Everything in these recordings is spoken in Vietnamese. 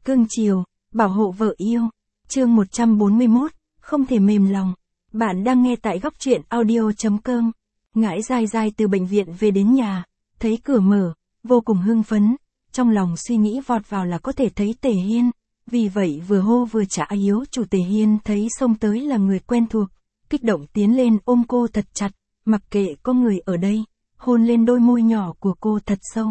cương chiều, bảo hộ vợ yêu. Chương 141, không thể mềm lòng. Bạn đang nghe tại góc truyện audio.com. Ngãi dai dai từ bệnh viện về đến nhà, thấy cửa mở, vô cùng hưng phấn, trong lòng suy nghĩ vọt vào là có thể thấy Tề Hiên, vì vậy vừa hô vừa trả yếu. Chủ Tề Hiên thấy xông tới là người quen thuộc, kích động tiến lên ôm cô thật chặt, mặc kệ có người ở đây, hôn lên đôi môi nhỏ của cô thật sâu.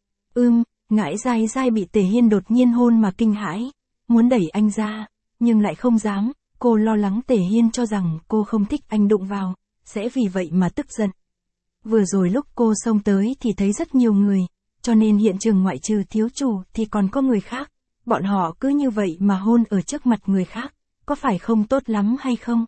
Ngãi dai dai bị Tề Hiên đột nhiên hôn mà kinh hãi, muốn đẩy anh ra, nhưng lại không dám, cô lo lắng Tề Hiên cho rằng cô không thích anh đụng vào, sẽ vì vậy mà tức giận. Vừa rồi lúc cô xông tới thì thấy rất nhiều người, cho nên hiện trường ngoại trừ thiếu chủ thì còn có người khác, bọn họ cứ như vậy mà hôn ở trước mặt người khác, có phải không tốt lắm hay không?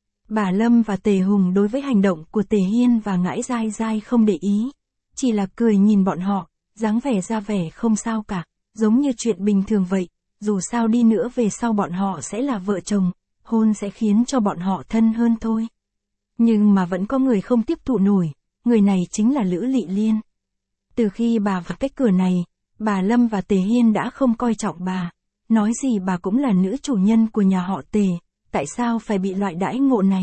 Bà Lâm và Tề Hùng đối với hành động của Tề Hiên và Ngãi dai dai không để ý, chỉ là cười nhìn bọn họ, dáng vẻ ra vẻ không sao cả, giống như chuyện bình thường vậy, dù sao đi nữa về sau bọn họ sẽ là vợ chồng, hôn sẽ khiến cho bọn họ thân hơn thôi. Nhưng mà vẫn có người không tiếp thụ nổi, người này chính là Lữ Lị Liên. Từ khi bà vào cái cửa này, bà Lâm và Tề Hiên đã không coi trọng bà, nói gì bà cũng là nữ chủ nhân của nhà họ Tề, tại sao phải bị loại đãi ngộ này?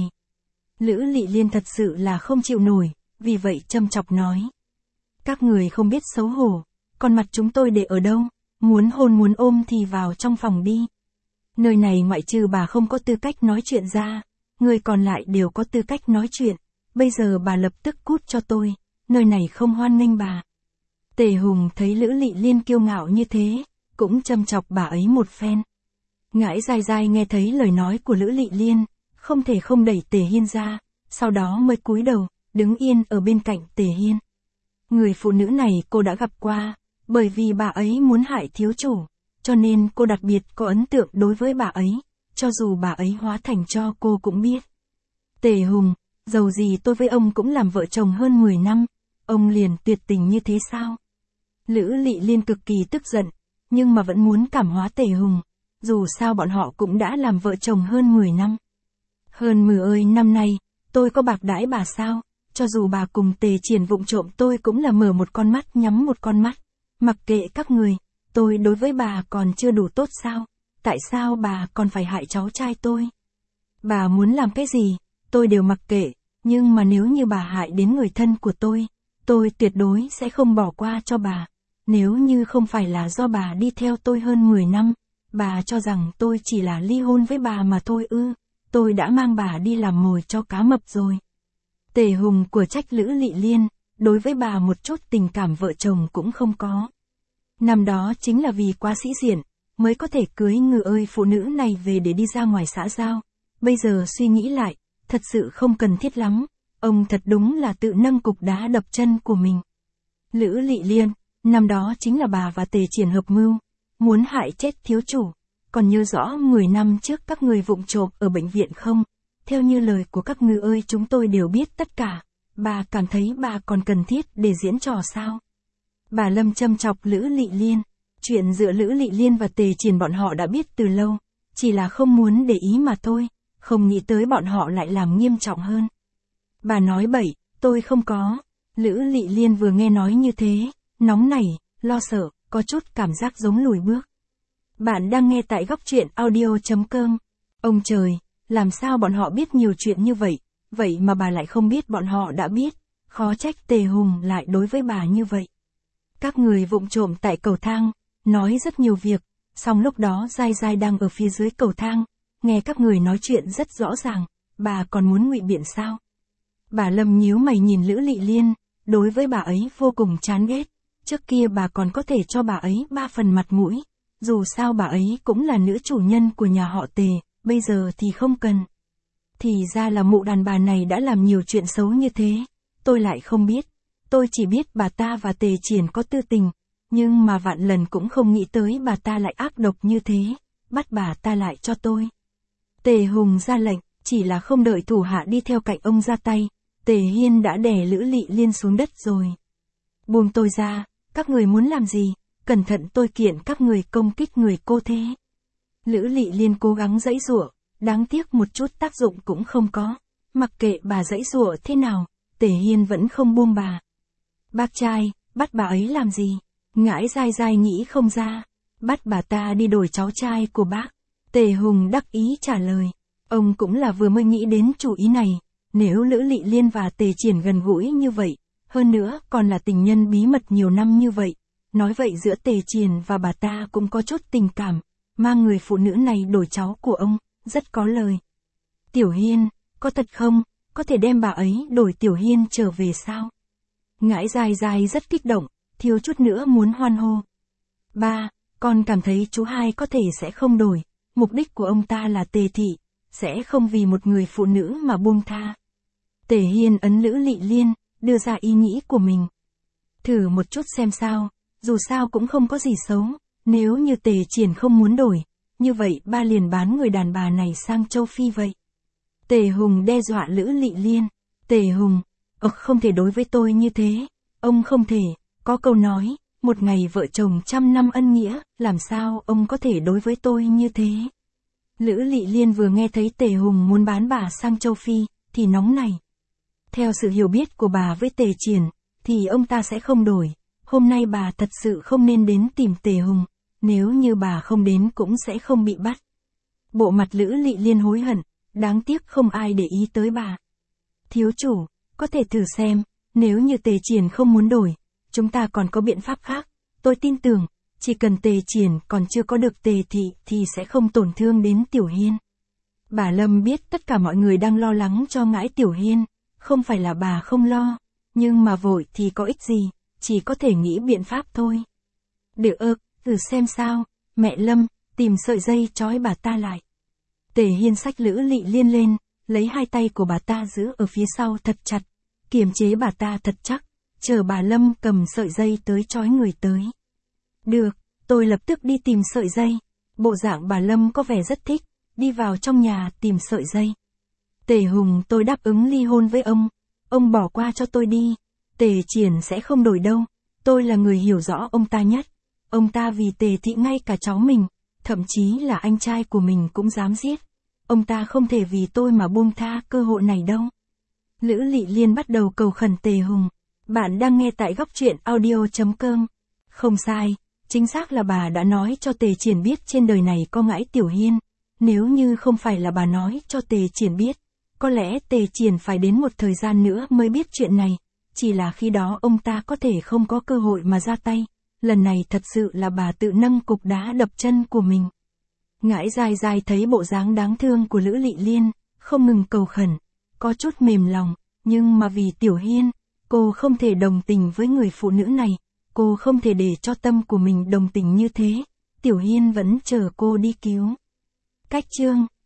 Lữ Lị Liên thật sự là không chịu nổi, vì vậy châm chọc nói. Các người không biết xấu hổ, còn mặt chúng tôi để ở đâu, muốn hôn muốn ôm thì vào trong phòng đi. Nơi này ngoại trừ bà không có tư cách nói chuyện ra, người còn lại đều có tư cách nói chuyện, bây giờ bà lập tức cút cho tôi, nơi này không hoan nghênh bà. Tề Hùng thấy Lữ Lị Liên kiêu ngạo như thế, cũng châm chọc bà ấy một phen. Ngãi dai dai nghe thấy lời nói của Lữ Lị Liên, không thể không đẩy Tề Hiên ra, sau đó mới cúi đầu, đứng yên ở bên cạnh Tề Hiên. Người phụ nữ này cô đã gặp qua, bởi vì bà ấy muốn hại thiếu chủ, cho nên cô đặc biệt có ấn tượng đối với bà ấy, cho dù bà ấy hóa thành cho cô cũng biết. Tề Hùng, dầu gì tôi với ông cũng làm vợ chồng hơn 10 năm, ông liền tuyệt tình như thế sao? Lữ Lị Liên cực kỳ tức giận, nhưng mà vẫn muốn cảm hóa Tề Hùng, dù sao bọn họ cũng đã làm vợ chồng hơn 10 năm. Hơn 10 ơi năm nay, tôi có bạc đãi bà sao? Cho dù bà cùng Tề Triển vụng trộm tôi cũng là mở một con mắt nhắm một con mắt. Mặc kệ các người, tôi đối với bà còn chưa đủ tốt sao? Tại sao bà còn phải hại cháu trai tôi? Bà muốn làm cái gì, tôi đều mặc kệ, nhưng mà nếu như bà hại đến người thân của tôi tuyệt đối sẽ không bỏ qua cho bà. Nếu như không phải là do bà đi theo tôi hơn 10 năm, bà cho rằng tôi chỉ là ly hôn với bà mà thôi ư, tôi đã mang bà đi làm mồi cho cá mập rồi. Tề Hùng của trách Lữ Lị Liên, đối với bà một chút tình cảm vợ chồng cũng không có. Năm đó chính là vì quá sĩ diện, mới có thể cưới ngựa ơi phụ nữ này về để đi ra ngoài xã giao. Bây giờ suy nghĩ lại, thật sự không cần thiết lắm, ông thật đúng là tự nâng cục đá đập chân của mình. Lữ Lị Liên, năm đó chính là bà và Tề Triển hợp mưu, muốn hại chết thiếu chủ, còn nhớ rõ 10 năm trước các người vụng trộm ở bệnh viện không? Theo như lời của các ngươi ơi chúng tôi đều biết tất cả, bà cảm thấy bà còn cần thiết để diễn trò sao? Bà Lâm châm chọc Lữ Lị Liên, chuyện giữa Lữ Lị Liên và Tề Triển bọn họ đã biết từ lâu, chỉ là không muốn để ý mà thôi, không nghĩ tới bọn họ lại làm nghiêm trọng hơn. Bà nói bậy, tôi không có. Lữ Lị Liên vừa nghe nói như thế, nóng nảy, lo sợ, có chút cảm giác giống lùi bước. Bạn đang nghe tại góc truyện audio.com. Ông trời, làm sao bọn họ biết nhiều chuyện như vậy, vậy mà bà lại không biết bọn họ đã biết, khó trách Tề Hùng lại đối với bà như vậy. Các người vụng trộm tại cầu thang, nói rất nhiều việc, song lúc đó dai dai đang ở phía dưới cầu thang, nghe các người nói chuyện rất rõ ràng, bà còn muốn ngụy biện sao? Bà Lâm nhíu mày nhìn Lữ Lị Liên, đối với bà ấy vô cùng chán ghét, trước kia bà còn có thể cho bà ấy 3 phần mặt mũi, dù sao bà ấy cũng là nữ chủ nhân của nhà họ Tề, bây giờ thì không cần. Thì ra là mụ đàn bà này đã làm nhiều chuyện xấu như thế, tôi lại không biết, tôi chỉ biết bà ta và Tề Triển có tư tình, nhưng mà vạn lần cũng không nghĩ tới bà ta lại ác độc như thế, bắt bà ta lại cho tôi. Tề Hùng ra lệnh, chỉ là không đợi thủ hạ đi theo cạnh ông ra tay, Tề Hiên đã đè Lữ Lị Liên xuống đất rồi. Buông tôi ra, các người muốn làm gì, cẩn thận tôi kiện các người công kích người cô thế. Lữ Lị Liên cố gắng giãy giụa, đáng tiếc một chút tác dụng cũng không có, mặc kệ bà giãy giụa thế nào, Tề Hiên vẫn không buông bà. Bác trai, bắt bà ấy làm gì? Ngãi dai dai nghĩ không ra, Bắt bà ta đi đổi cháu trai của bác. Tề Hùng đắc ý trả lời. Ông cũng là vừa mới nghĩ đến chủ ý này. Nếu Lữ Lị Liên và Tề Triển gần gũi như vậy, hơn nữa còn là tình nhân bí mật nhiều năm như vậy, nói vậy giữa Tề Triển và bà ta cũng có chút tình cảm, mang người phụ nữ này đổi cháu của ông, rất có lời. Tiểu Hiên, có thật không, có thể đem bà ấy đổi Tiểu Hiên trở về sao? Ngãi Dài Dài rất kích động, thiếu chút nữa muốn hoan hô. Ba, con cảm thấy chú hai có thể sẽ không đổi, mục đích của ông ta là Tề thị, sẽ không vì một người phụ nữ mà buông tha. Tề Hiên ấn Lữ Lị Liên, đưa ra ý nghĩ của mình. Thử một chút xem sao, dù sao cũng không có gì xấu, nếu như Tề Triển không muốn đổi, như vậy ba liền bán người đàn bà này sang châu Phi vậy. Tề Hùng đe dọa Lữ Lị Liên. Tề Hùng, không thể đối với tôi như thế, ông không thể, có câu nói, một ngày vợ chồng 100 năm ân nghĩa, làm sao ông có thể đối với tôi như thế. Lữ Lị Liên vừa nghe thấy Tề Hùng muốn bán bà sang châu Phi, thì nóng này. Theo sự hiểu biết của bà với Tề Triển, thì ông ta sẽ không đổi, hôm nay bà thật sự không nên đến tìm Tề Hùng, nếu như bà không đến cũng sẽ không bị bắt. Bộ mặt Lữ Lị Liên hối hận, đáng tiếc không ai để ý tới bà. Thiếu chủ, có thể thử xem, nếu như Tề Triển không muốn đổi, chúng ta còn có biện pháp khác, tôi tin tưởng, chỉ cần Tề Triển còn chưa có được Tề thị thì sẽ không tổn thương đến Tiểu Hiên. Bà Lâm biết tất cả mọi người đang lo lắng cho ngãi Tiểu Hiên, không phải là bà không lo, nhưng mà vội thì có ích gì, chỉ có thể nghĩ biện pháp thôi. Được thử xem sao, mẹ Lâm, tìm sợi dây trói bà ta lại. Tề Hiên xách Lữ Lị Liên lên, lấy hai tay của bà ta giữ ở phía sau thật chặt, kiềm chế bà ta thật chắc, chờ bà Lâm cầm sợi dây tới trói người tới. Được, tôi lập tức đi tìm sợi dây. Bộ dạng bà Lâm có vẻ rất thích, đi vào trong nhà tìm sợi dây. Tề Hùng, tôi đáp ứng ly hôn với ông bỏ qua cho tôi đi, Tề Triển sẽ không đổi đâu, tôi là người hiểu rõ ông ta nhất, ông ta vì Tề thị ngay cả cháu mình, thậm chí là anh trai của mình cũng dám giết, ông ta không thể vì tôi mà buông tha cơ hội này đâu. Lữ Lị Liên bắt đầu cầu khẩn Tề Hùng. Bạn đang nghe tại góc truyện audio.com. Không sai, chính xác là bà đã nói cho Tề Triển biết trên đời này có ngãi Tiểu Hiên. Nếu như không phải là bà nói cho Tề Triển biết, có lẽ Tề Triển phải đến một thời gian nữa mới biết chuyện này. Chỉ là khi đó ông ta có thể không có cơ hội mà ra tay. Lần này thật sự là bà tự nâng cục đá đập chân của mình. Ngãi Dài Dài thấy bộ dáng đáng thương của Lữ Lị Liên, không ngừng cầu khẩn, có chút mềm lòng, nhưng mà vì Tiểu Hiên, cô không thể đồng tình với người phụ nữ này, cô không thể để cho tâm của mình đồng tình như thế, Tiểu Hiên vẫn chờ cô đi cứu. Cách chương